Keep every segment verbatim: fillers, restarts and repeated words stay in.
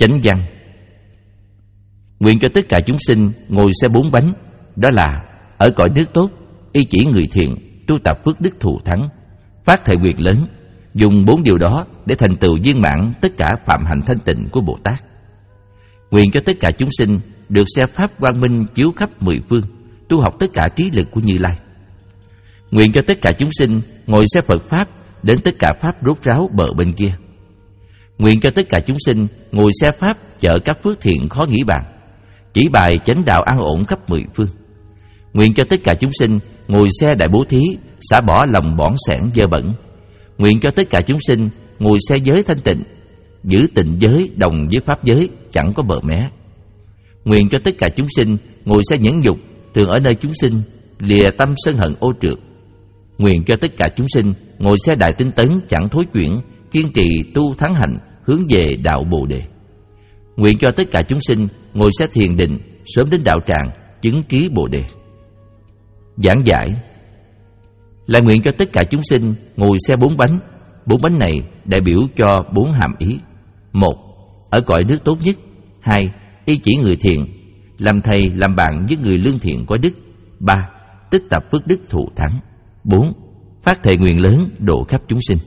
Chánh văn. Nguyện cho tất cả chúng sinh ngồi xe bốn bánh, đó là ở cõi nước tốt, y chỉ người thiện, tu tập phước đức thù thắng, phát thệ nguyện lớn, dùng bốn điều đó để thành tựu viên mãn tất cả phạm hạnh thanh tịnh của Bồ Tát. Nguyện cho tất cả chúng sinh được xe pháp quang minh chiếu khắp mười phương, tu học tất cả trí lực của Như Lai. Nguyện cho tất cả chúng sinh ngồi xe Phật pháp đến tất cả pháp rốt ráo bờ bên kia. Nguyện cho tất cả chúng sinh ngồi xe pháp chở các phước thiện khó nghĩ bàn, chỉ bài chánh đạo an ổn khắp mười phương. Nguyện cho tất cả chúng sinh ngồi xe đại bố thí, xả bỏ lòng bỏn sẻn dơ bẩn. Nguyện cho tất cả chúng sinh ngồi xe giới thanh tịnh, giữ tịnh giới đồng với pháp giới, chẳng có bờ mé. Nguyện cho tất cả chúng sinh ngồi xe nhẫn nhục, thường ở nơi chúng sinh, lìa tâm sân hận ô trượt. Nguyện cho tất cả chúng sinh ngồi xe đại tinh tấn, chẳng thối chuyển, kiên trì tu thắng hạnh, hướng về đạo Bồ Đề. Nguyện cho tất cả chúng sinh ngồi xe thiền định, sớm đến đạo tràng, chứng trí Bồ Đề. Giảng giải. Lại nguyện cho tất cả chúng sinh ngồi xe bốn bánh. Bốn bánh này đại biểu cho bốn hàm ý. Một, ở cõi nước tốt nhất. Hai, y chỉ người thiện, làm thầy làm bạn với người lương thiện có đức. Ba, tích tập phước đức thù thắng. Bốn, phát thệ nguyện lớn độ khắp chúng sinh.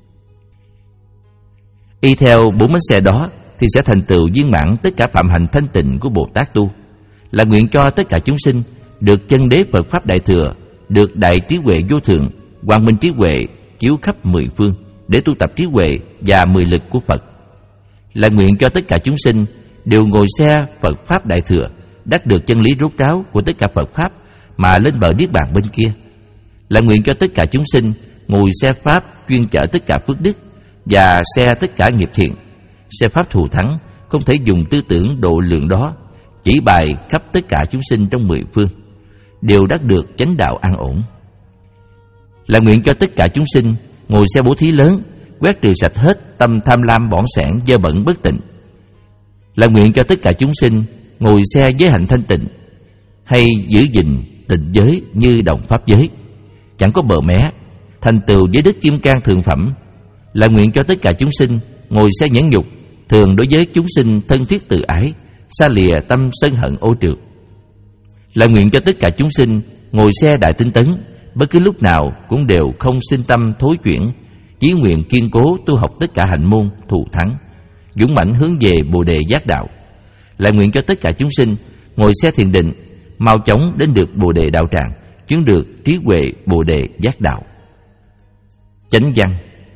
Y theo bốn bánh xe đó thì sẽ thành tựu viên mãn tất cả phạm hạnh thanh tịnh của Bồ Tát tu. Là nguyện cho tất cả chúng sinh được chân đế Phật pháp đại thừa, được đại trí huệ vô thượng, quang minh trí huệ chiếu khắp mười phương để tu tập trí huệ và mười lực của Phật. Là nguyện cho tất cả chúng sinh đều ngồi xe Phật pháp đại thừa, đắc được chân lý rốt ráo của tất cả Phật pháp mà lên bờ niết bàn bên kia. Là nguyện cho tất cả chúng sinh ngồi xe pháp chuyên chở tất cả phước đức và xe tất cả nghiệp thiện, xe pháp thù thắng, không thể dùng tư tưởng độ lượng đó, chỉ bài khắp tất cả chúng sinh trong mười phương đều đắc được chánh đạo an ổn. Là nguyện cho tất cả chúng sinh ngồi xe bố thí lớn, quét trừ sạch hết tâm tham lam bỏn sẻn dơ bẩn bất tịnh. Là nguyện cho tất cả chúng sinh ngồi xe giới hạnh thanh tịnh, hay giữ gìn tịnh giới như đồng pháp giới, chẳng có bờ mé, thành tựu giới đức kim cang thượng phẩm. Là nguyện cho tất cả chúng sinh ngồi xe nhẫn nhục, thường đối với chúng sinh thân thiết từ ái, xa lìa tâm sân hận ô trượt. Là nguyện cho tất cả chúng sinh ngồi xe đại tinh tấn, bất cứ lúc nào cũng đều không sinh tâm thối chuyển, chí nguyện kiên cố tu học tất cả hạnh môn thù thắng, dũng mãnh hướng về Bồ Đề giác đạo. Là nguyện cho tất cả chúng sinh ngồi xe thiền định, mau chóng đến được Bồ Đề đạo tràng, chứng được trí huệ Bồ Đề giác đạo. Chánh văn.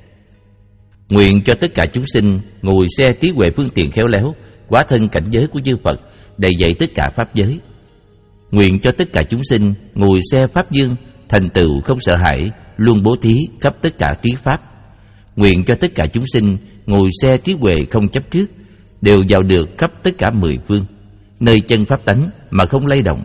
Nguyện cho tất cả chúng sinh ngồi xe trí huệ phương tiện khéo léo, quá thân cảnh giới của chư Phật, đầy dạy tất cả pháp giới. Nguyện cho tất cả chúng sinh ngồi xe pháp dương, thành tựu không sợ hãi, luôn bố thí khắp tất cả trí pháp. Nguyện cho tất cả chúng sinh ngồi xe trí huệ không chấp trước, đều vào được khắp tất cả mười phương, nơi chân pháp tánh mà không lay động.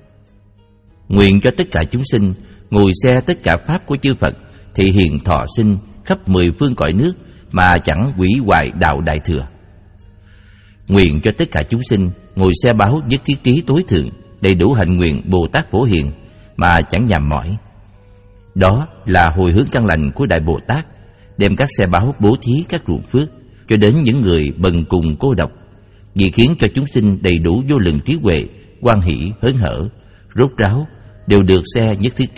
Nguyện cho tất cả chúng sinh ngồi xe tất cả pháp của chư Phật, thị hiện thọ sinh khắp mười phương cõi nước mà chẳng hủy hoại đạo đại thừa. Nguyện cho tất cả chúng sinh ngồi xe báo nhất thiết trí tối thượng, đầy đủ hạnh nguyện Bồ Tát Phổ Hiền mà chẳng nhàm mỏi. Đó là hồi hướng căn lành của Đại Bồ Tát, đem các xe báo bố thí các ruộng phước cho đến những người bần cùng cô độc, vì khiến cho chúng sinh đầy đủ vô lượng trí huệ, hoan hỷ hớn hở, rốt ráo, đều được xe nhất thiết trí.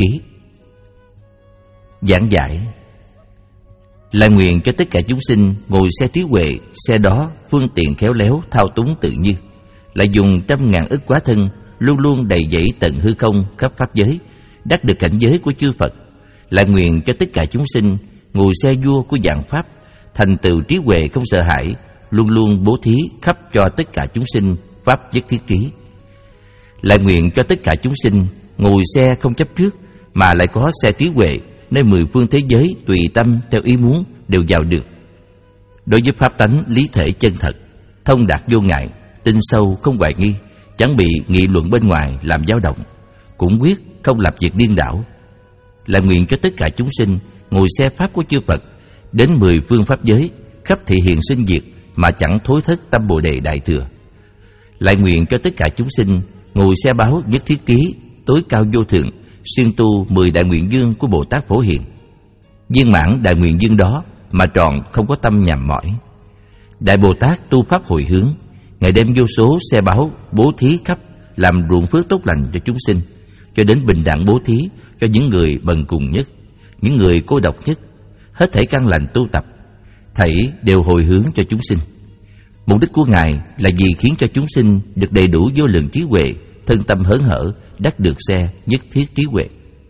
Giảng giải. Là nguyện cho tất cả chúng sinh ngồi xe trí huệ, xe đó phương tiện khéo léo, thao túng tự như, lại dùng trăm ngàn ức quá thân, luôn luôn đầy dẫy tận hư không khắp pháp giới, đắc được cảnh giới của chư Phật. Lại nguyện cho tất cả chúng sinh ngồi xe vua của dạng pháp, thành tựu trí huệ không sợ hãi, luôn luôn bố thí khắp cho tất cả chúng sinh pháp nhất thiết trí. Lại nguyện cho tất cả chúng sinh ngồi xe không chấp trước, mà lại có xe trí huệ, nơi mười phương thế giới tùy tâm theo ý muốn đều vào được. Đối với pháp tánh lý thể chân thật, thông đạt vô ngại, tin sâu không hoài nghi, chẳng bị nghị luận bên ngoài làm dao động, cũng quyết không lập việc điên đảo. Là nguyện cho tất cả chúng sinh ngồi xe pháp của chư Phật, đến mười phương pháp giới khắp thị hiện sinh diệt mà chẳng thối thất tâm Bồ Đề đại thừa. Lại nguyện cho tất cả chúng sinh ngồi xe báo nhất thiết ký tối cao vô thượng, xuyên tu mười đại nguyện dương của Bồ Tát Phổ Hiền, viên mãn đại nguyện dương đó mà tròn không có tâm nhàm mỏi. Đại Bồ Tát tu pháp hồi hướng, Ngài đem vô số xe báu bố thí khắp, làm ruộng phước tốt lành cho chúng sinh, cho đến bình đẳng bố thí cho những người bần cùng nhất, những người cô độc nhất. Hết thảy căn lành tu tập, thảy đều hồi hướng cho chúng sinh. Mục đích của Ngài là vì khiến cho chúng sinh được đầy đủ vô lượng trí huệ, thân tâm hớn hở, đắc được xe nhất thiết trí huệ.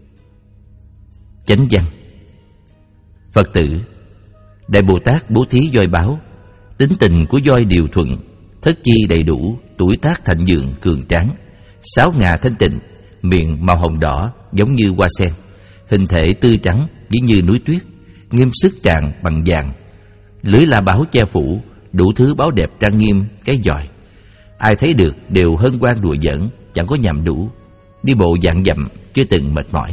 Chánh văn. Phật tử, Đại Bồ Tát bố thí voi báo, tính tình của voi điều thuận, thất chi đầy đủ, tuổi tác thạnh vượng cường tráng, sáu ngà thanh tịnh, miệng màu hồng đỏ giống như hoa sen, hình thể tươi trắng giống như núi tuyết, nghiêm sức tràng bằng vàng, lưới la báo che phủ, đủ thứ báo đẹp trang nghiêm, cái giỏi. Ai thấy được đều hân hoan đùa giỡn, chẳng có nhầm đủ, đi bộ vạn dặm chưa từng mệt mỏi.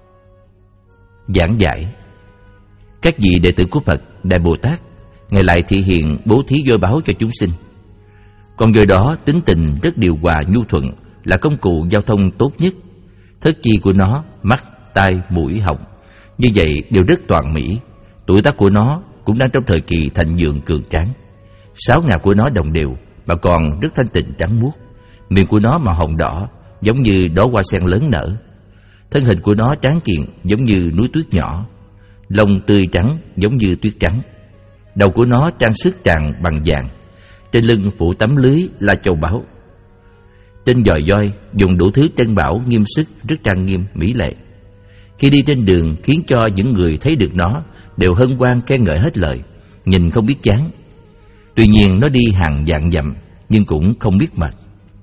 Giảng giải. Các vị đệ tử của Phật Đại Bồ Tát, Ngài lại thị hiện bố thí voi báo cho chúng sinh. Con voi đó tính tình rất điều hòa nhu thuận, là công cụ giao thông tốt nhất. Thất chi của nó, mắt, tai, mũi, họng, như vậy đều rất toàn mỹ. Tuổi tác của nó cũng đang trong thời kỳ thạnh vượng cường tráng. Sáu ngà của nó đồng đều, mà còn rất thanh tịnh trắng muốt. Miệng của nó màu hồng đỏ, giống như đóa hoa sen lớn nở. Thân hình của nó tráng kiện, giống như núi tuyết nhỏ. Lông tươi trắng, giống như tuyết trắng. Đầu của nó trang sức tràng bằng vàng. Trên lưng phủ tấm lưới là châu báu. Trên giòi voi dùng đủ thứ trân bảo nghiêm sức, rất trang nghiêm mỹ lệ. Khi đi trên đường khiến cho những người thấy được nó đều hân hoan khen ngợi hết lời, nhìn không biết chán. Tuy nhiên nó đi hàng vạn dặm nhưng cũng không biết mệt.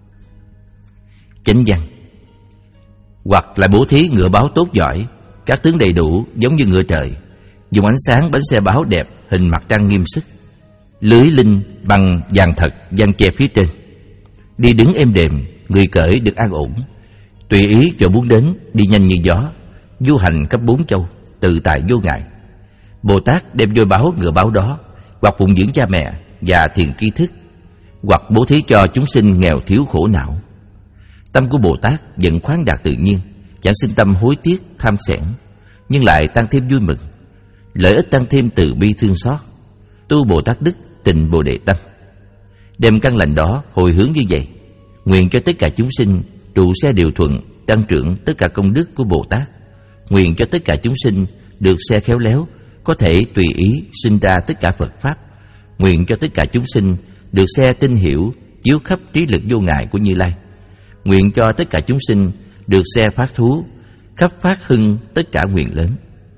Chánh văn. Hoặc là bố thí ngựa báo tốt giỏi, các tướng đầy đủ giống như ngựa trời, dùng ánh sáng bánh xe báo đẹp, hình mặt trang nghiêm sức, lưới linh bằng vàng thật giăng che phía trên. Đi đứng êm đềm, người cởi được an ổn, tùy ý chỗ muốn đến, đi nhanh như gió, du hành khắp bốn châu, tự tại vô ngại. Bồ Tát đem voi báo ngựa báo đó, hoặc phụng dưỡng cha mẹ và thiền tri thức, hoặc bố thí cho chúng sinh nghèo thiếu khổ não. Tâm của Bồ Tát vẫn khoáng đạt tự nhiên, chẳng sinh tâm hối tiếc tham xẻn, nhưng lại tăng thêm vui mừng, lợi ích tăng thêm từ bi thương xót. Tu Bồ Tát đức tịnh Bồ Đề tâm, đem căn lành đó hồi hướng như vậy, nguyện cho tất cả chúng sinh trụ xe điều thuận, tăng trưởng tất cả công đức của Bồ Tát. Nguyện cho tất cả chúng sinh được xe khéo léo, có thể tùy ý sinh ra tất cả Phật pháp. Nguyện cho tất cả chúng sinh được xe tinh hiểu, chiếu khắp trí lực vô ngại của Như Lai. Nguyện cho tất cả chúng sinh được xe phát thú, khắp phát hưng tất cả nguyện lớn.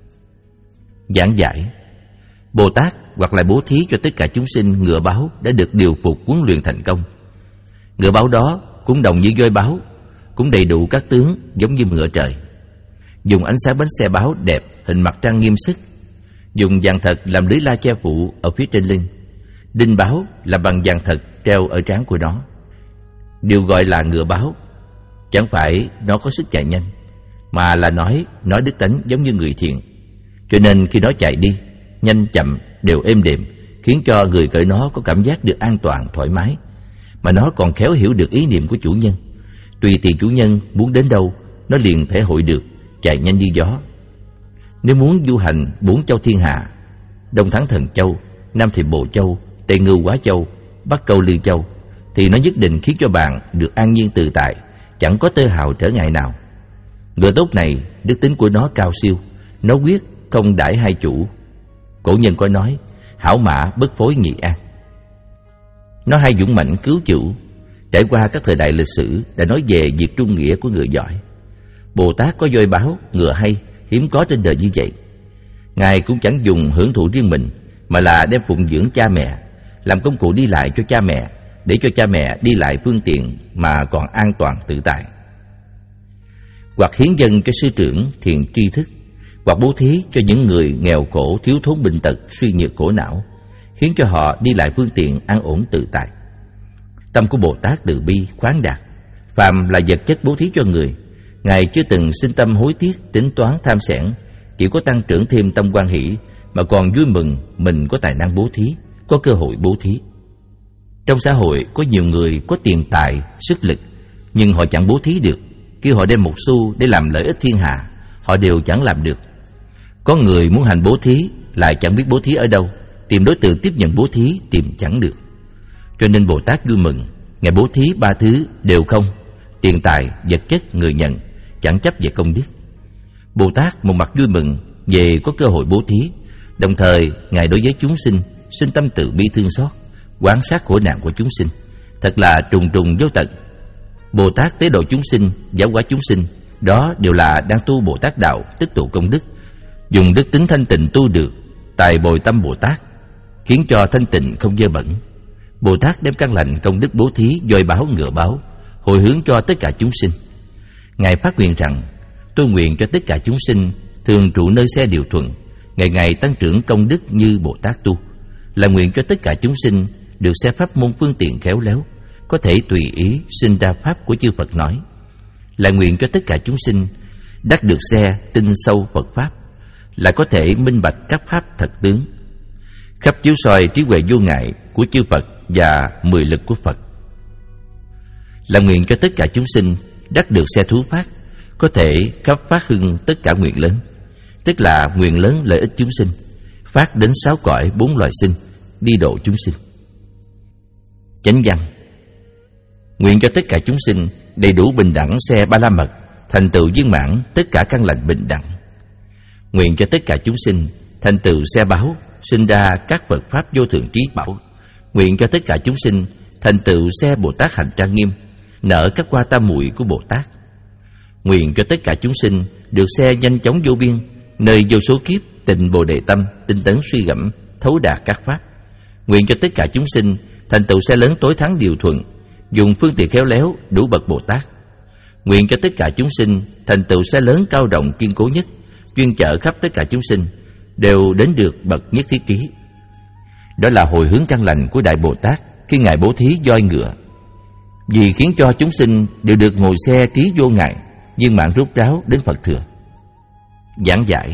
Giảng giải. Bồ Tát hoặc là bố thí cho tất cả chúng sinh ngựa báo đã được điều phục huấn luyện thành công. Ngựa báo đó cũng đồng như voi báo, cũng đầy đủ các tướng giống như ngựa trời. Dùng ánh sáng bánh xe báo đẹp, hình mặt trang nghiêm sức. Dùng vàng thật làm lưới la che phủ ở phía trên lưng. Đinh báo là bằng vàng thật treo ở trán của nó. Điều gọi là ngựa báo chẳng phải nó có sức chạy nhanh, mà là nói nó đức tánh giống như người thiện. Cho nên khi nó chạy đi, nhanh chậm đều êm đềm, khiến cho người cởi nó có cảm giác được an toàn, thoải mái. Mà nó còn khéo hiểu được ý niệm của chủ nhân. Tùy tiền chủ nhân muốn đến đâu, nó liền thể hội được, chạy nhanh như gió. Nếu muốn du hành bốn châu thiên hạ, Đông Thắng Thần Châu, Nam Thì Bồ Châu, Tây Ngưu Quá Châu, Bắc Câu Lư Châu, thì nó nhất định khiến cho bạn được an nhiên tự tại, chẳng có tơ hào trở ngại nào. Ngựa tốt này, đức tính của nó cao siêu, nó quyết không đãi hai chủ. Cổ nhân có nói, hảo mã bất phối nghị an. Nó hay dũng mãnh cứu chủ. Trải qua các thời đại lịch sử đã nói về việc trung nghĩa của người giỏi. Bồ Tát có voi báo, ngựa hay, hiếm có trên đời như vậy. Ngài cũng chẳng dùng hưởng thụ riêng mình, mà là đem phụng dưỡng cha mẹ, làm công cụ đi lại cho cha mẹ, để cho cha mẹ đi lại phương tiện mà còn an toàn tự tại. Hoặc hiến dâng cho sư trưởng thiền tri thức, hoặc bố thí cho những người nghèo khổ, thiếu thốn bệnh tật, suy nhược khổ não, khiến cho họ đi lại phương tiện an ổn tự tại. Tâm của Bồ Tát từ bi khoáng đạt, phàm là vật chất bố thí cho người, Ngài chưa từng sinh tâm hối tiếc, tính toán tham xẻn, chỉ có tăng trưởng thêm tâm hoan hỷ, mà còn vui mừng mình có tài năng bố thí, có cơ hội bố thí. Trong xã hội có nhiều người có tiền tài, sức lực, nhưng họ chẳng bố thí được. Khi họ đem một xu để làm lợi ích thiên hạ, họ đều chẳng làm được. Có người muốn hành bố thí lại chẳng biết bố thí ở đâu, tìm đối tượng tiếp nhận bố thí tìm chẳng được. Cho nên Bồ Tát vui mừng, Ngài bố thí ba thứ đều không: tiền tài, vật chất, người nhận, chẳng chấp về công đức. Bồ Tát một mặt vui mừng về có cơ hội bố thí, đồng thời Ngài đối với chúng sinh sinh tâm từ bi thương xót, quan sát khổ nạn của chúng sinh, thật là trùng trùng vô tận. Bồ Tát tế độ chúng sinh, giáo hóa chúng sinh, đó đều là đang tu Bồ Tát đạo, tích tụ công đức, dùng đức tính thanh tịnh tu được, tài bồi tâm Bồ Tát, khiến cho thanh tịnh không dơ bẩn. Bồ Tát đem căn lành công đức bố thí voi báo ngựa báo, hồi hướng cho tất cả chúng sinh. Ngài phát nguyện rằng: tôi nguyện cho tất cả chúng sinh thường trụ nơi xe điều thuận, ngày ngày tăng trưởng công đức như Bồ Tát tu. Là nguyện cho tất cả chúng sinh được xe pháp môn phương tiện khéo léo, có thể tùy ý sinh ra pháp của chư Phật nói. Là nguyện cho tất cả chúng sinh đắc được xe tinh sâu Phật pháp, là có thể minh bạch các pháp thật tướng, khắp chiếu soi trí huệ vô ngại của chư Phật và mười lực của Phật. Là nguyện cho tất cả chúng sinh đắc được xe thú phát, có thể khắp phát hưng tất cả nguyện lớn, tức là nguyện lớn lợi ích chúng sinh, phát đến sáu cõi bốn loài sinh, đi độ chúng sinh. Chánh văn: nguyện cho tất cả chúng sinh đầy đủ bình đẳng xe ba la mật, thành tựu viên mãn tất cả căn lành bình đẳng. Nguyện cho tất cả chúng sinh thành tựu xe báo, sinh ra các Phật pháp vô thượng trí bảo. Nguyện cho tất cả chúng sinh thành tựu xe Bồ Tát hành trang nghiêm, nở các hoa tam muội của Bồ Tát. Nguyện cho tất cả chúng sinh được xe nhanh chóng vô biên, nơi vô số kiếp tịnh Bồ Đề tâm, tinh tấn suy gẫm, thấu đạt các pháp. Nguyện cho tất cả chúng sinh thành tựu xe lớn tối thắng điều thuận, dùng phương tiện khéo léo đủ bậc Bồ Tát. Nguyện cho tất cả chúng sinh thành tựu xe lớn cao rộng kiên cố nhất, chuyên chở khắp tất cả chúng sinh đều đến được bậc nhất thiết ký. Đó là hồi hướng căn lành của Đại Bồ Tát khi Ngài bố thí voi ngựa, vì khiến cho chúng sinh đều được ngồi xe trí vô ngại, viên mãn rốt ráo đến Phật thừa. Giảng giải: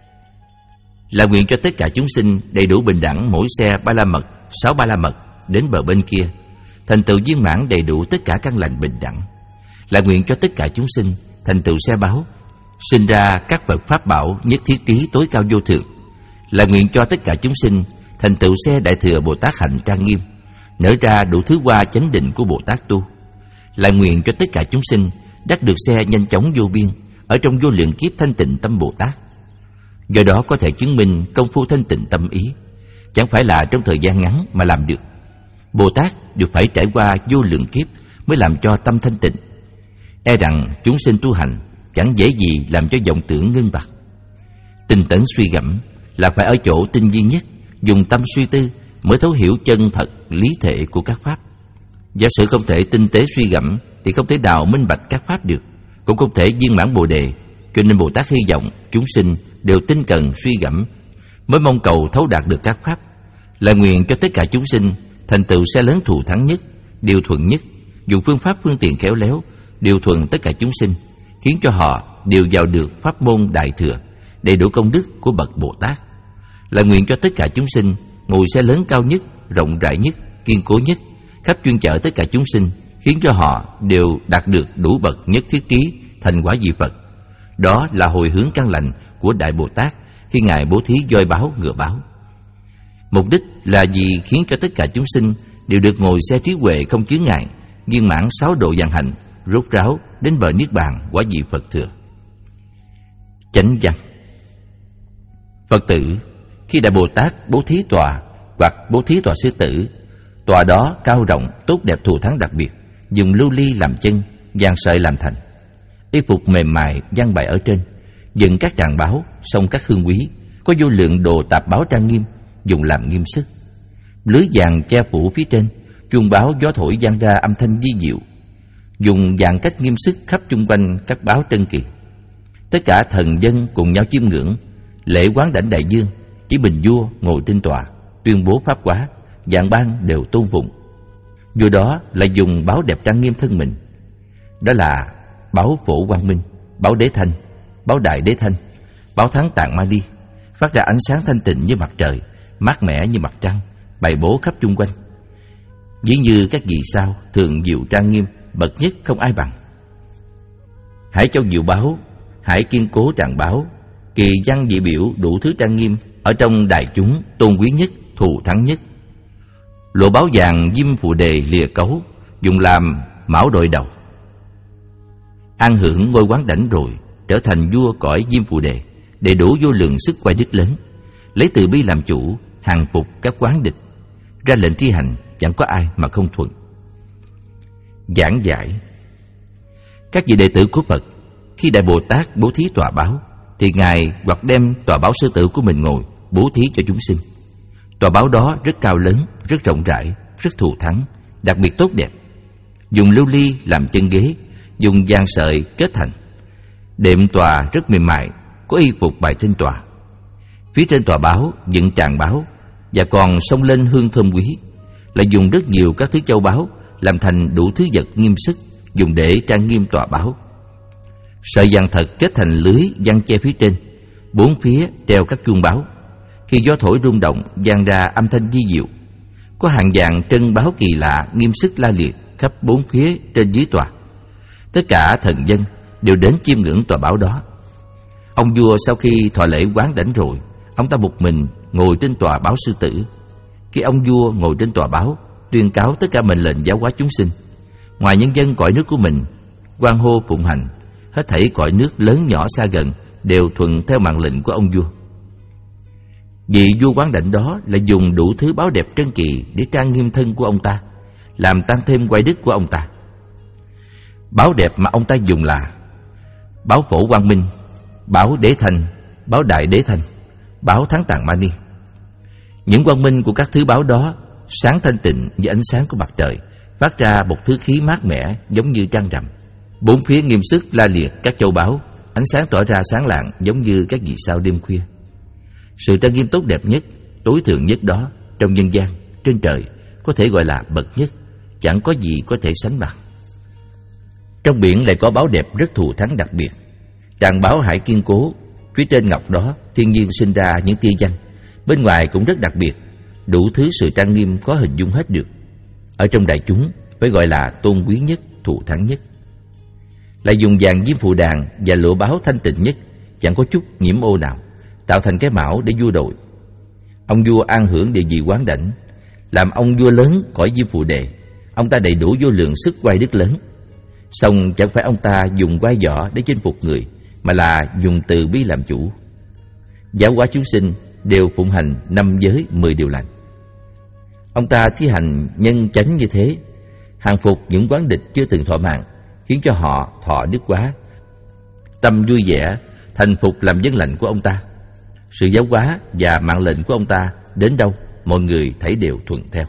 là nguyện cho tất cả chúng sinh đầy đủ bình đẳng mỗi xe ba la mật, sáu ba la mật đến bờ bên kia, thành tựu viên mãn đầy đủ tất cả căn lành bình đẳng. Là nguyện cho tất cả chúng sinh thành tựu xe báo, sinh ra các Phật pháp bảo nhất thiết ký tối cao vô thượng. Là nguyện cho tất cả chúng sinh thành tựu xe Đại Thừa Bồ Tát hạnh trang nghiêm, nở ra đủ thứ hoa chánh định của Bồ Tát tu. Là nguyện cho tất cả chúng sinh đắc được xe nhanh chóng vô biên ở trong vô lượng kiếp thanh tịnh tâm Bồ Tát. Do đó có thể chứng minh công phu thanh tịnh tâm ý chẳng phải là trong thời gian ngắn mà làm được. Bồ Tát đều phải trải qua vô lượng kiếp mới làm cho tâm thanh tịnh. E rằng chúng sinh tu hành chẳng dễ gì làm cho vọng tưởng ngưng bặt. Tinh tấn suy gẫm là phải ở chỗ tinh vi nhất, dùng tâm suy tư mới thấu hiểu chân thật lý thể của các pháp. Giả sử không thể tinh tế suy gẫm thì không thể nào minh bạch các pháp được, cũng không thể viên mãn Bồ đề. Cho nên Bồ Tát hy vọng chúng sinh đều tinh cần suy gẫm mới mong cầu thấu đạt được các pháp. Là nguyện cho tất cả chúng sinh thành tựu xe lớn thù thắng nhất, điều thuận nhất, dùng phương pháp phương tiện khéo léo điều thuận tất cả chúng sinh, khiến cho họ đều vào được pháp môn Đại Thừa, đầy đủ công đức của bậc Bồ Tát. Là nguyện cho tất cả chúng sinh ngồi xe lớn cao nhất, rộng rãi nhất, kiên cố nhất, khắp chuyên chở tất cả chúng sinh, khiến cho họ đều đạt được đủ bậc nhất thiết ký, thành quả vị Phật. Đó là hồi hướng căn lành của Đại Bồ Tát khi Ngài bố thí voi báo ngựa báo. Mục đích là vì khiến cho tất cả chúng sinh đều được ngồi xe trí huệ không chướng ngại, viên mãn sáu độ vạn hạnh, rốt ráo đến bờ niết bàn quả vị Phật thừa. Chánh văn: Phật tử, khi Đại Bồ Tát bố thí tòa hoặc bố thí tòa sư tử, tòa đó cao rộng, tốt đẹp thù thắng đặc biệt, dùng lưu ly làm chân, vàng sợi làm thành, y phục mềm mại dang bày ở trên, dựng các tràng báo, xông các hương quý, có vô lượng đồ tạp báo trang nghiêm, dùng làm nghiêm sức. Lưới vàng che phủ phía trên, chuông báo gió thổi vang ra âm thanh vi diệu, dùng vàng cách nghiêm sức khắp chung quanh các báo trân kỳ. Tất cả thần dân cùng nhau chiêm ngưỡng, lễ quán đảnh đại dương, chỉ mình vua ngồi trên tòa, tuyên bố pháp hóa, vạn bang đều tôn phụng. Vua đó lại dùng báo đẹp trang nghiêm thân mình, đó là báo Phổ Quang Minh, báo Đế Thanh, báo Đại Đế Thanh, báo Thắng Tạng Ma Ly, phát ra ánh sáng thanh tịnh như mặt trời, mát mẻ như mặt trăng, bày bố khắp chung quanh. Ví như các vì sao thường diệu trang nghiêm, bậc nhất không ai bằng. Hải Châu diệu báo, hải kiên cố tràng báo, kỳ văn dị biểu đủ thứ trang nghiêm, ở trong đại chúng tôn quý nhất, thù thắng nhất. Lụa báo vàng diêm phù đề lìa cấu, dùng làm mão đội đầu. An hưởng ngôi quán đảnh rồi, trở thành vua cõi diêm phù đề, đầy đủ vô lượng sức quay đức lớn, lấy từ bi làm chủ, hàng phục các quán địch, ra lệnh thi hành, chẳng có ai mà không thuận. Giảng giải. Các vị đệ tử của Phật, khi Đại Bồ Tát bố thí tòa báo, thì Ngài hoặc đem tòa báo sư tử của mình ngồi bố thí cho chúng sinh. Tòa báo đó rất cao lớn, rất rộng rãi, rất thù thắng, đặc biệt tốt đẹp. Dùng lưu ly làm chân ghế, dùng vàng sợi kết thành. Đệm tòa rất mềm mại, có y phục bài trên tòa. Phía trên tòa báo dựng tràng báo, và còn xông lên hương thơm quý. Lại dùng rất nhiều các thứ châu báu làm thành đủ thứ vật nghiêm sức, dùng để trang nghiêm tòa báo. Sợi vàng thật kết thành lưới giăng che phía trên, bốn phía treo các chuông báo. Khi gió thổi rung động, vang ra âm thanh vi diệu. Có hàng vạn trân báo kỳ lạ nghiêm sức la liệt khắp bốn phía trên dưới tòa. Tất cả thần dân đều đến chiêm ngưỡng tòa báo đó. Ông vua sau khi thọ lễ quán đảnh rồi, ông ta một mình ngồi trên tòa báo sư tử. Khi ông vua ngồi trên tòa báo, tuyên cáo tất cả mệnh lệnh giáo hóa chúng sinh. Ngoài nhân dân cõi nước của mình, hoan hô phụng hành, hết thảy cõi nước lớn nhỏ xa gần đều thuận theo mạng lệnh của ông vua. Vị vua quán đảnh đó lại dùng đủ thứ báo đẹp trân kỳ để trang nghiêm thân của ông ta, làm tăng thêm quay đức của ông ta. Báo đẹp mà ông ta dùng là báo Phổ Quang Minh, báo Đế Thanh, báo Đại Đế Thanh, báo Thắng Tạng Mani. Những quang minh của các thứ báo đó sáng thanh tịnh như ánh sáng của mặt trời, phát ra một thứ khí mát mẻ giống như trăng rằm. Bốn phía nghiêm sức la liệt các châu báu, ánh sáng tỏa ra sáng lạng giống như các vì sao đêm khuya. Sự trang nghiêm tốt đẹp nhất, tối thượng nhất đó trong nhân gian, trên trời có thể gọi là bậc nhất, chẳng có gì có thể sánh bằng. Trong biển lại có báo đẹp rất thù thắng đặc biệt. Tràng báo hải kiên cố, phía trên ngọc đó thiên nhiên sinh ra những tia danh, bên ngoài cũng rất đặc biệt, đủ thứ sự trang nghiêm có hình dung hết được. Ở trong đại chúng phải gọi là tôn quý nhất, thù thắng nhất. Lại dùng vàng diêm phù đàn và lụa báo thanh tịnh nhất, chẳng có chút nhiễm ô nào, tạo thành cái mão để vua đội. Ông vua an hưởng địa vị quán đảnh, làm ông vua lớn cõi diêm phù đề. Ông ta đầy đủ vô lượng sức quay đức lớn. Song chẳng phải ông ta dùng quai võ để chinh phục người, mà là dùng từ bi làm chủ. Giáo hóa chúng sinh đều phụng hành năm giới mười điều lành. Ông ta thi hành nhân chánh như thế, hàng phục những quán địch chưa từng thọ mạng, khiến cho họ thọ đức quá, tâm vui vẻ, thành phục làm dân lành của ông ta. Sự giáo hóa và mạng lệnh của ông ta đến đâu, mọi người thấy đều thuận theo.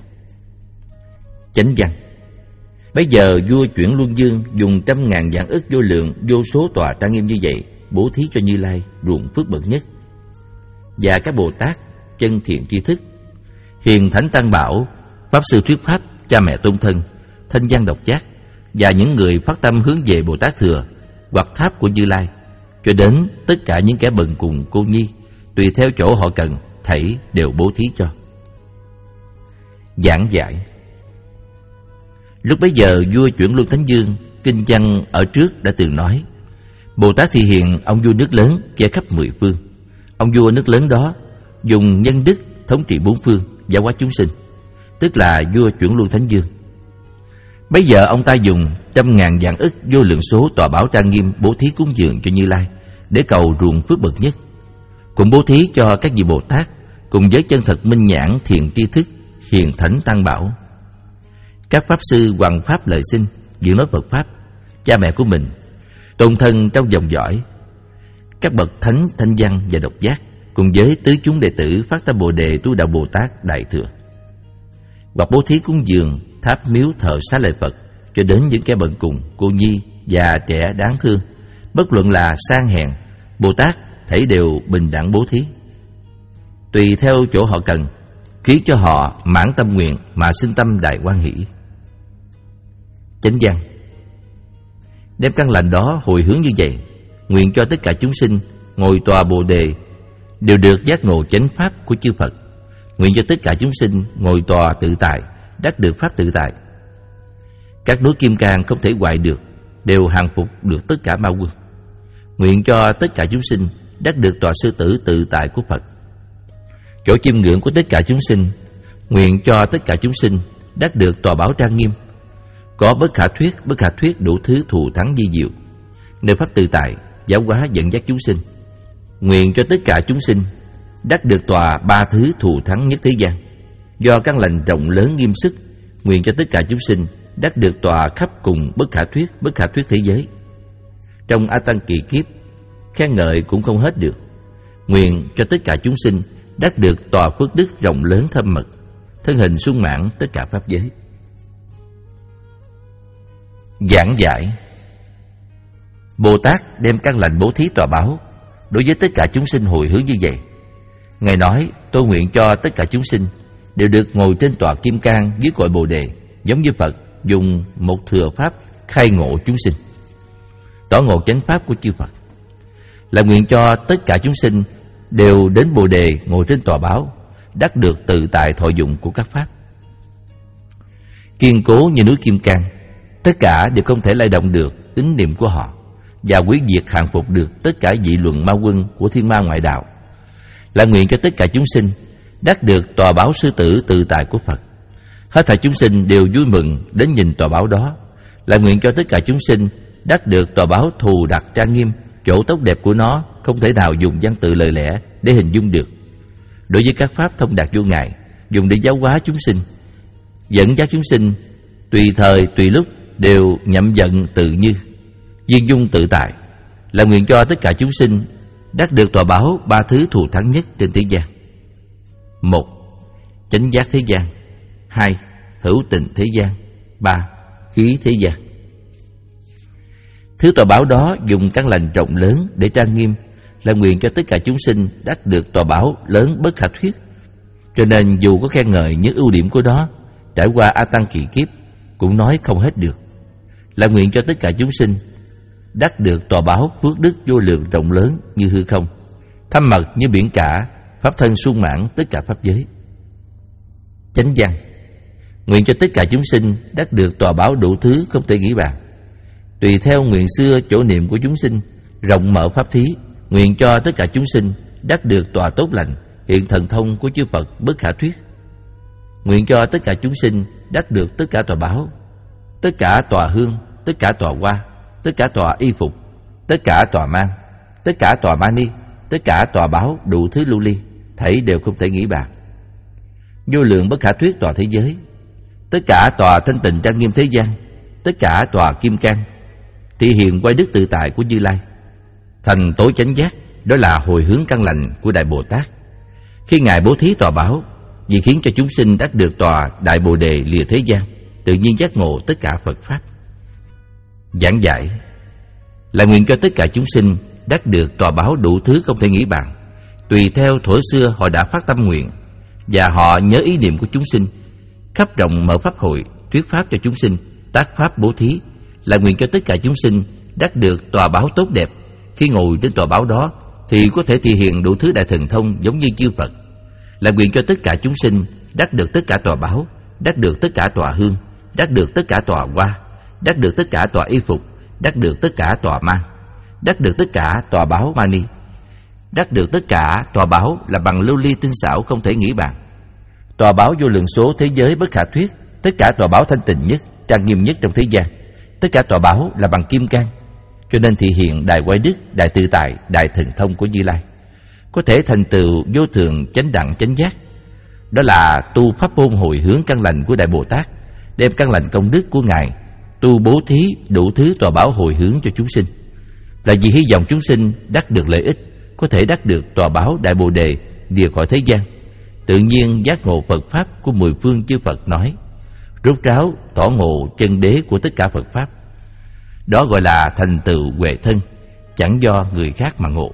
Chánh văn. Bây giờ vua chuyển Luân Dương dùng trăm ngàn vạn ức vô lượng vô số tòa trang nghiêm như vậy bố thí cho Như Lai, ruộng phước bậc nhất, và các Bồ Tát chân thiện tri thức, hiền thánh tăng bảo, pháp sư thuyết pháp, cha mẹ tôn thân, thanh văn độc giác, và những người phát tâm hướng về Bồ Tát thừa hoặc tháp của Như Lai, cho đến tất cả những kẻ bần cùng cô nhi, tùy theo chỗ họ cần, thảy đều bố thí cho. Giảng giải. Lúc bấy giờ vua chuyển Luân Thánh Dương, kinh văn ở trước đã từng nói: Bồ Tát Thị Hiện, ông vua nước lớn che khắp mười phương. Ông vua nước lớn đó dùng nhân đức thống trị bốn phương, giáo hóa chúng sinh, tức là vua chuyển Luân Thánh Dương. Bây giờ ông ta dùng trăm ngàn vạn ức vô lượng số tòa bảo trang nghiêm bố thí cúng dường cho Như Lai, để cầu ruộng phước bậc nhất, cũng bố thí cho các vị Bồ Tát cùng với chân thật minh nhãn thiện tri thức, hiền thánh tăng bảo, các pháp sư hoằng pháp lời xin, diễn nói Phật pháp, cha mẹ của mình, tôn thân trong dòng dõi, các bậc thánh thanh văn và độc giác, cùng với tứ chúng đệ tử phát tâm Bồ đề tu đạo Bồ Tát đại thừa, hoặc bố thí cúng dường tháp miếu thờ xá lợi Phật cho đến những kẻ bần cùng, cô nhi, già trẻ đáng thương, bất luận là sang hèn, Bồ Tát thảy đều bình đẳng bố thí, tùy theo chỗ họ cần, khiến cho họ mãn tâm nguyện mà sinh tâm đại hoan hỷ. Chánh văn. Đem căn lành đó hồi hướng như vậy, nguyện cho tất cả chúng sinh ngồi tòa Bồ đề đều được giác ngộ chánh pháp của chư Phật. Nguyện cho tất cả chúng sinh ngồi tòa tự tại, đắc được pháp tự tại. Các núi kim cang không thể hoại được, đều hàng phục được tất cả ma quân. Nguyện cho tất cả chúng sinh đắc được tòa sư tử tự tại của Phật. Chỗ chiêm ngưỡng của tất cả chúng sinh Nguyện cho tất cả chúng sinh đắc được tòa báo trang nghiêm, có bất khả thuyết, bất khả thuyết đủ thứ thù thắng di diệu, nơi pháp tự tại, giáo hóa dẫn dắt chúng sinh. Nguyện cho tất cả chúng sinh đắc được tòa ba thứ thù thắng nhất thế gian, do căn lành rộng lớn nghiêm sức. Nguyện cho tất cả chúng sinh đắc được tòa khắp cùng bất khả thuyết, bất khả thuyết thế giới. Trong A Tăng Kỳ Kiếp, khen ngợi cũng không hết được. Nguyện cho tất cả chúng sinh đắc được tòa phước đức rộng lớn thâm mật, thân hình sung mãn tất cả pháp giới. Giảng giải. Bồ Tát đem căn lành bố thí tòa báo đối với tất cả chúng sinh hồi hướng như vậy. Ngài nói: tôi nguyện cho tất cả chúng sinh đều được ngồi trên tòa kim cang dưới cội Bồ đề, giống như Phật dùng một thừa pháp khai ngộ chúng sinh, tỏ ngộ chánh pháp của chư Phật. Là nguyện cho tất cả chúng sinh đều đến Bồ đề ngồi trên tòa báo, đắc được tự tại thọ dụng của các pháp. Kiên cố như núi kim cang, tất cả đều không thể lay động được tín niệm của họ, và quý diệt hàng phục được tất cả dị luận ma quân của thiên ma ngoại đạo. Là nguyện cho tất cả chúng sinh đắc được tòa báo sư tử tự tại của Phật. Hết thảy chúng sinh đều vui mừng đến nhìn tòa báo đó. Là nguyện cho tất cả chúng sinh đắc được tòa báo thù đặc trang nghiêm, chỗ tốt đẹp của nó không thể nào dùng văn tự lời lẽ để hình dung được. Đối với các pháp thông đạt vô ngại, dùng để giáo hóa chúng sinh, dẫn dắt chúng sinh tùy thời tùy lúc đều nhậm vận tự như, viên dung tự tại. Là nguyện cho tất cả chúng sinh đắc được tòa báo ba thứ thù thắng nhất trên thế gian. Một, chánh giác thế gian. Hai, hữu tình thế gian. Ba, khí thế gian. Thứ tòa báo đó dùng căn lành rộng lớn để trang nghiêm. Là nguyện cho tất cả chúng sinh đắc được tòa báo lớn bất khả thuyết. Cho nên dù có khen ngợi những ưu điểm của nó, trải qua A Tăng Kỳ Kiếp cũng nói không hết được. Là nguyện cho tất cả chúng sinh đắc được tòa báo phước đức vô lượng rộng lớn như hư không, thâm mật như biển cả, pháp thân sung mãn tất cả pháp giới. Chánh văn. Nguyện cho tất cả chúng sinh đắc được tòa báo đủ thứ không thể nghĩ bàn. Tùy theo nguyện xưa chỗ niệm của chúng sinh, rộng mở pháp thí. Nguyện cho tất cả chúng sinh đắc được tòa tốt lành, hiện thần thông của chư Phật bất khả thuyết. Nguyện cho tất cả chúng sinh đắc được tất cả tòa báo, tất cả tòa hương, tất cả tòa hoa, tất cả tòa y phục, tất cả tòa mang, tất cả tòa mani, tất cả tòa báo đủ thứ lưu ly, thảy đều không thể nghĩ bàn. Vô lượng bất khả thuyết tòa thế giới, tất cả tòa thanh tịnh trang nghiêm thế gian, tất cả tòa kim cang, thể hiện quay đức tự tại của Như Lai. Thành tối chánh giác, đó là hồi hướng căn lành của Đại Bồ Tát. Khi Ngài bố thí tòa báo, vì khiến cho chúng sinh đắc được tòa Đại Bồ Đề lìa thế gian, tự nhiên giác ngộ tất cả Phật Pháp. Giảng giải. Là nguyện cho tất cả chúng sinh đắc được tòa báo đủ thứ không thể nghĩ bàn. Tùy theo thuở xưa họ đã phát tâm nguyện, và họ nhớ ý niệm của chúng sinh, khắp rộng mở pháp hội, thuyết pháp cho chúng sinh, tác pháp bố thí. Là nguyện cho tất cả chúng sinh đắc được tòa báo tốt đẹp. Khi ngồi trên tòa báo đó thì có thể thể hiện đủ thứ đại thần thông giống như chư Phật. Là nguyện cho tất cả chúng sinh đắc được tất cả tòa báo, đắc được tất cả tòa hương, đắc được tất cả tòa hoa, đắc được tất cả tòa y phục, đắc được tất cả tòa mang, đắc được tất cả tòa báo mani, đắc được tất cả tòa báo là bằng lưu ly tinh xảo không thể nghĩ bàn. Tòa báo vô lượng số thế giới bất khả thuyết, tất cả tòa báo thanh tịnh nhất, trang nghiêm nhất trong thế gian, tất cả tòa báo là bằng kim cang, cho nên thị hiện đại quay đức, đại tự tại, đại thần thông của Như Lai, có thể thành tựu vô thường chánh đẳng chánh giác. Đó là tu pháp môn hồi hướng căn lành của Đại Bồ Tát, đem căn lành công đức của Ngài tu bố thí đủ thứ tòa báo hồi hướng cho chúng sinh, là vì hy vọng chúng sinh đắc được lợi ích, có thể đắc được tòa báo Đại Bồ Đề lìa khỏi thế gian, tự nhiên giác ngộ Phật Pháp của mười phương chư Phật nói, rốt ráo tỏ ngộ chân đế của tất cả Phật Pháp. Đó gọi là thành tựu huệ thân, chẳng do người khác mà ngộ.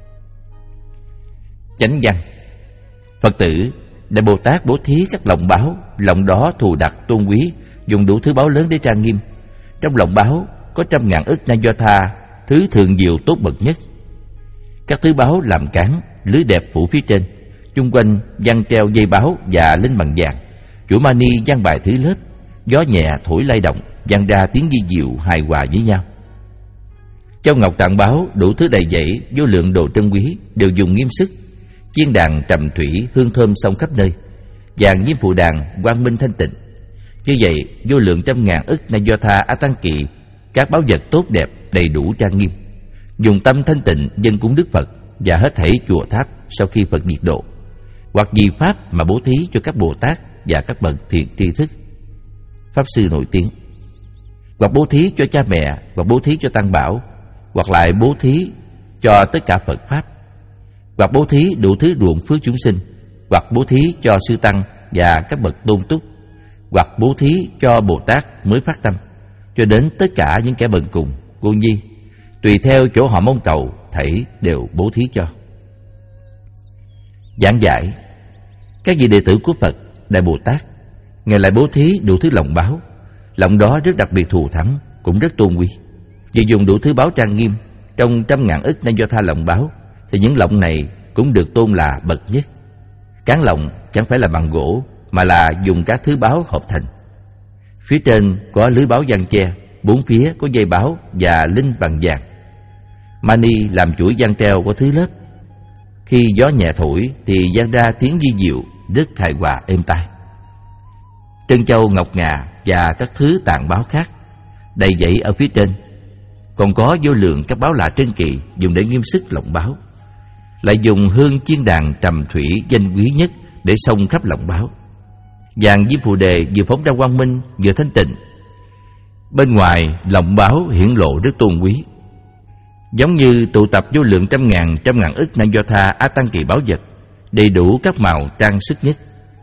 Chánh văn. Phật tử, Đại Bồ Tát bố thí các lòng báo, lòng đó thù đặc tôn quý, dùng đủ thứ báo lớn để trang nghiêm. Trong lòng báo có trăm ngàn ức na do tha, thứ thường diệu tốt bậc nhất. Các thứ báo làm cán, lưới đẹp phủ phía trên, chung quanh giăng treo dây báo và linh bằng vàng. Chủ mani giăng bài thứ lớp, gió nhẹ thổi lay động, vang ra tiếng vi diệu hài hòa với nhau. Trong ngọc tạng báo đủ thứ đầy dẫy, vô lượng đồ trân quý đều dùng nghiêm sức. Chiên đàn trầm thủy hương thơm xông khắp nơi. vàng diêm phù đàn quang minh thanh tịnh. Như vậy, vô lượng trăm ngàn ức na do tha a tăng kỳ, các báu vật tốt đẹp đầy đủ trang nghiêm, dùng tâm thanh tịnh dâng cúng Đức Phật và hết thảy chùa tháp sau khi Phật diệt độ, hoặc vì pháp mà bố thí cho các Bồ Tát và các bậc thiện tri thức, pháp sư nổi tiếng, hoặc bố thí cho cha mẹ, hoặc bố thí cho tăng bảo, hoặc lại bố thí cho tất cả Phật pháp, hoặc bố thí đủ thứ ruộng phước chúng sinh, hoặc bố thí cho sư tăng và các bậc tôn túc, hoặc bố thí cho Bồ Tát mới phát tâm, cho đến tất cả những kẻ bần cùng, cô nhi, tùy theo chỗ họ mong cầu, thảy đều bố thí cho. Giảng giải: các vị đệ tử của Phật, Đại Bồ Tát, Ngài lại bố thí đủ thứ lòng báo. Lòng đó rất đặc biệt thù thắng, cũng rất tôn quý. Vì dùng đủ thứ báo trang nghiêm trong trăm ngàn ức na do tha lòng báo, thì những lòng này cũng được tôn là bậc nhất. Cán lòng chẳng phải là bằng gỗ, mà là dùng các thứ báo hợp thành. Phía trên có lưới báo giăng che, bốn phía có dây báo và linh bằng vàng. Mani làm chuỗi giăng treo có thứ lớp. Khi gió nhẹ thổi thì vang ra tiếng vi diệu, rất hài hòa êm tai. Trân châu, ngọc ngà và các thứ tàn báo khác đầy dẫy ở phía trên. Còn có vô lượng các báo lạ trân kỳ dùng để nghiêm sức lòng báo. Lại dùng hương chiên đàn trầm thủy danh quý nhất để xông khắp lòng báo. Vàng diêm phù đề vừa phóng ra quang minh vừa thanh tịnh. Bên ngoài lòng báo hiển lộ rất tôn quý, giống như tụ tập vô lượng trăm ngàn trăm ngàn ức na do tha a tăng kỳ báo vật, đầy đủ các màu trang sức nhất.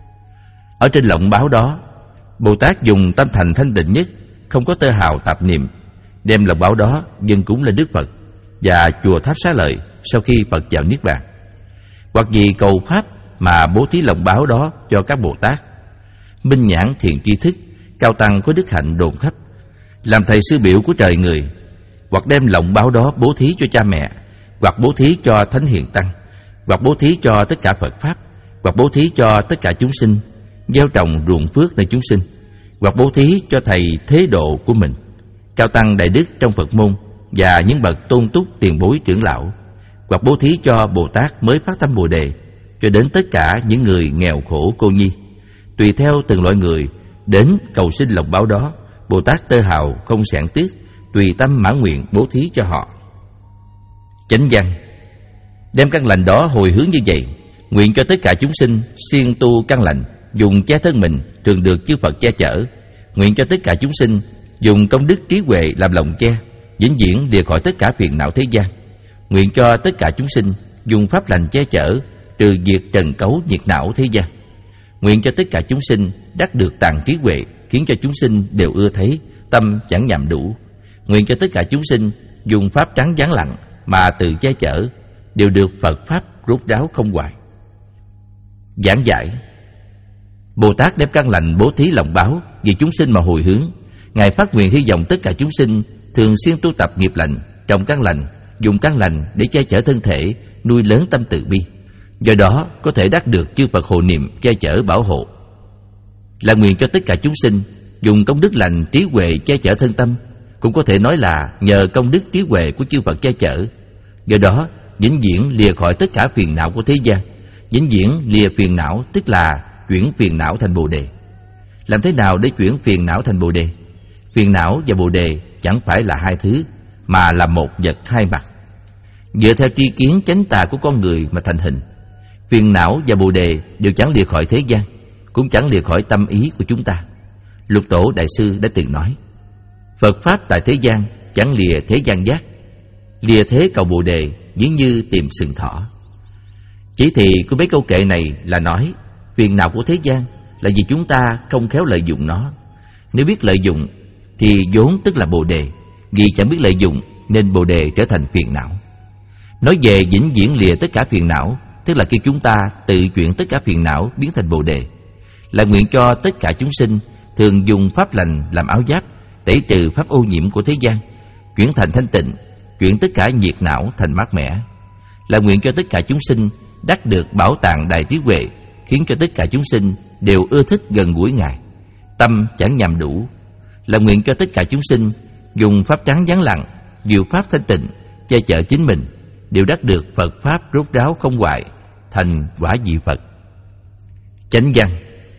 Ở trên lọng báo đó, Bồ Tát dùng tâm thành thanh tịnh nhất, không có tơ hào tạp niệm, đem lọng báo đó dâng cúng lên Đức Phật và chùa tháp Xá Lợi sau khi Phật vào niết bàn. Hoặc vì cầu pháp mà bố thí lọng báo đó cho các Bồ Tát, minh nhãn thiền tri thức, cao tăng có đức hạnh đồn khắp, làm thầy sư biểu của trời người, hoặc đem lọng báo đó bố thí cho cha mẹ, hoặc bố thí cho thánh hiền tăng, hoặc bố thí cho tất cả Phật pháp, hoặc bố thí cho tất cả chúng sinh, gieo trồng ruộng phước nơi chúng sinh, hoặc bố thí cho thầy thế độ của mình, cao tăng đại đức trong Phật môn và những bậc tôn túc tiền bối trưởng lão, hoặc bố thí cho Bồ Tát mới phát tâm Bồ đề, cho đến tất cả những người nghèo khổ cô nhi. Tùy theo từng loại người đến cầu xin lộc báo đó, Bồ Tát tơ hào không xẻn tiếc, tùy tâm mãn nguyện bố thí cho họ. Chánh văn: đem căn lành đó hồi hướng như vậy, nguyện cho tất cả chúng sinh siêng tu căn lành, dùng che thân mình thường được chư Phật che chở. Nguyện cho tất cả chúng sinh dùng công đức trí huệ làm lòng che, vĩnh viễn lìa khỏi tất cả phiền não thế gian. Nguyện cho tất cả chúng sinh dùng pháp lành che chở, trừ diệt trần cấu nhiệt não thế gian. Nguyện cho tất cả chúng sinh đắc được tàng trí huệ, khiến cho chúng sinh đều ưa thấy, tâm chẳng nhầm đủ. Nguyện cho tất cả chúng sinh dùng pháp trắng vắng lặng mà tự che chở, đều được Phật pháp rốt ráo không hoài. Giảng giải: Bồ Tát đem căn lành bố thí lòng báo vì chúng sinh mà hồi hướng. Ngài phát nguyện hy vọng tất cả chúng sinh thường xuyên tu tập nghiệp lành, trồng căn lành, dùng căn lành để che chở thân thể, nuôi lớn tâm từ bi, do đó có thể đắc được chư Phật hộ niệm che chở bảo hộ. Là nguyện cho tất cả chúng sinh dùng công đức lành trí huệ che chở thân tâm, cũng có thể nói là nhờ công đức trí huệ của chư Phật che chở, do đó vĩnh viễn lìa khỏi tất cả phiền não của thế gian. Vĩnh viễn lìa phiền não tức là chuyển phiền não thành Bồ đề. Làm thế nào để chuyển phiền não thành Bồ đề? Phiền não và Bồ đề chẳng phải là hai thứ, mà là một vật hai mặt, dựa theo tri kiến chánh tà của con người mà thành hình. Phiền não và Bồ đề đều chẳng lìa khỏi thế gian, cũng chẳng lìa khỏi tâm ý của chúng ta. Lục Tổ Đại Sư đã từng nói: Phật pháp tại thế gian chẳng lìa thế gian giác, lìa thế cầu Bồ đề dường như tìm sừng thỏ. Chỉ thị của mấy câu kệ này là nói phiền não của thế gian là vì chúng ta không khéo lợi dụng nó. Nếu biết lợi dụng thì vốn tức là Bồ đề, vì chẳng biết lợi dụng nên Bồ đề trở thành phiền não. Nói về vĩnh viễn lìa tất cả phiền não, tức là khi chúng ta tự chuyển tất cả phiền não biến thành Bồ đề. Là nguyện cho tất cả chúng sinh thường dùng pháp lành làm áo giáp, tẩy trừ pháp ô nhiễm của thế gian, chuyển thành thanh tịnh, chuyển tất cả nhiệt não thành mát mẻ. Là nguyện cho tất cả chúng sinh đắc được bảo tàng đại trí huệ, khiến cho tất cả chúng sinh đều ưa thích gần gũi Ngài, tâm chẳng nhầm đủ. Là nguyện cho tất cả chúng sinh dùng pháp trắng vắng lặng, diệu pháp thanh tịnh che chở chính mình, đều đắc được Phật pháp rốt ráo không hoại, thành quả vị Phật. Chánh văn: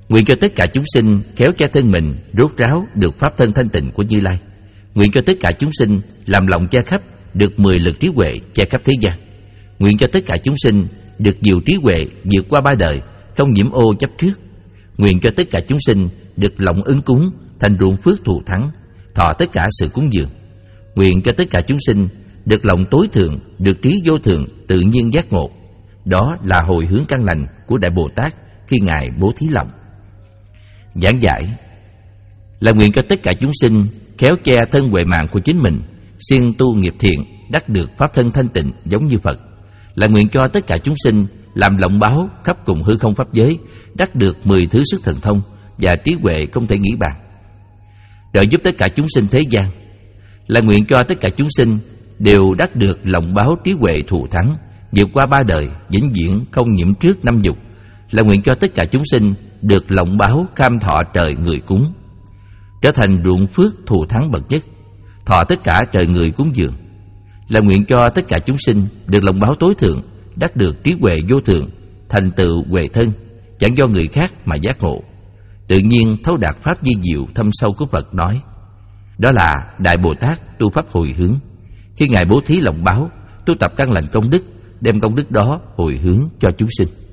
Nguyện cho tất cả chúng sinh khéo che thân mình rốt ráo được pháp thân thanh tịnh của Như Lai. Nguyện cho tất cả chúng sinh làm lòng che khắp được mười lực trí huệ che khắp thế gian. Nguyện cho tất cả chúng sinh được nhiều trí huệ vượt qua ba đời, không nhiễm ô chấp trước. Nguyện cho tất cả chúng sinh được lòng ứng cúng thành ruộng phước thù thắng, thọ tất cả sự cúng dường. Nguyện cho tất cả chúng sinh được lòng tối thượng, được trí vô thượng, tự nhiên giác ngộ. Đó là hồi hướng căn lành của Đại Bồ Tát khi Ngài bố thí lòng. Giảng giải là nguyện cho tất cả chúng sinh khéo che thân huệ mạng của chính mình, siêng tu nghiệp thiện, đắc được pháp thân thanh tịnh giống như Phật. Là nguyện cho tất cả chúng sinh làm lộng báo khắp cùng hư không pháp giới, đắc được mười thứ sức thần thông và trí huệ không thể nghĩ bàn. Trợ giúp tất cả chúng sinh thế gian là nguyện cho tất cả chúng sinh đều đắc được lộng báo trí huệ thù thắng, vượt qua ba đời, vĩnh viễn không nhiễm trước năm dục. Là nguyện cho tất cả chúng sinh được lộng báo cam thọ trời người cúng, trở thành ruộng phước thù thắng bậc nhất, thọ tất cả trời người cúng dường. Là nguyện cho tất cả chúng sinh được lộng báo tối thượng, đắc được trí huệ vô thượng, thành tựu huệ thân, chẳng do người khác mà giác ngộ, tự nhiên thấu đạt pháp vi diệu thâm sâu của Phật nói. Đó là Đại Bồ Tát tu pháp hồi hướng. Khi Ngài bố thí lộng báo, tu tập căn lành công đức, đem công đức đó hồi hướng cho chúng sinh.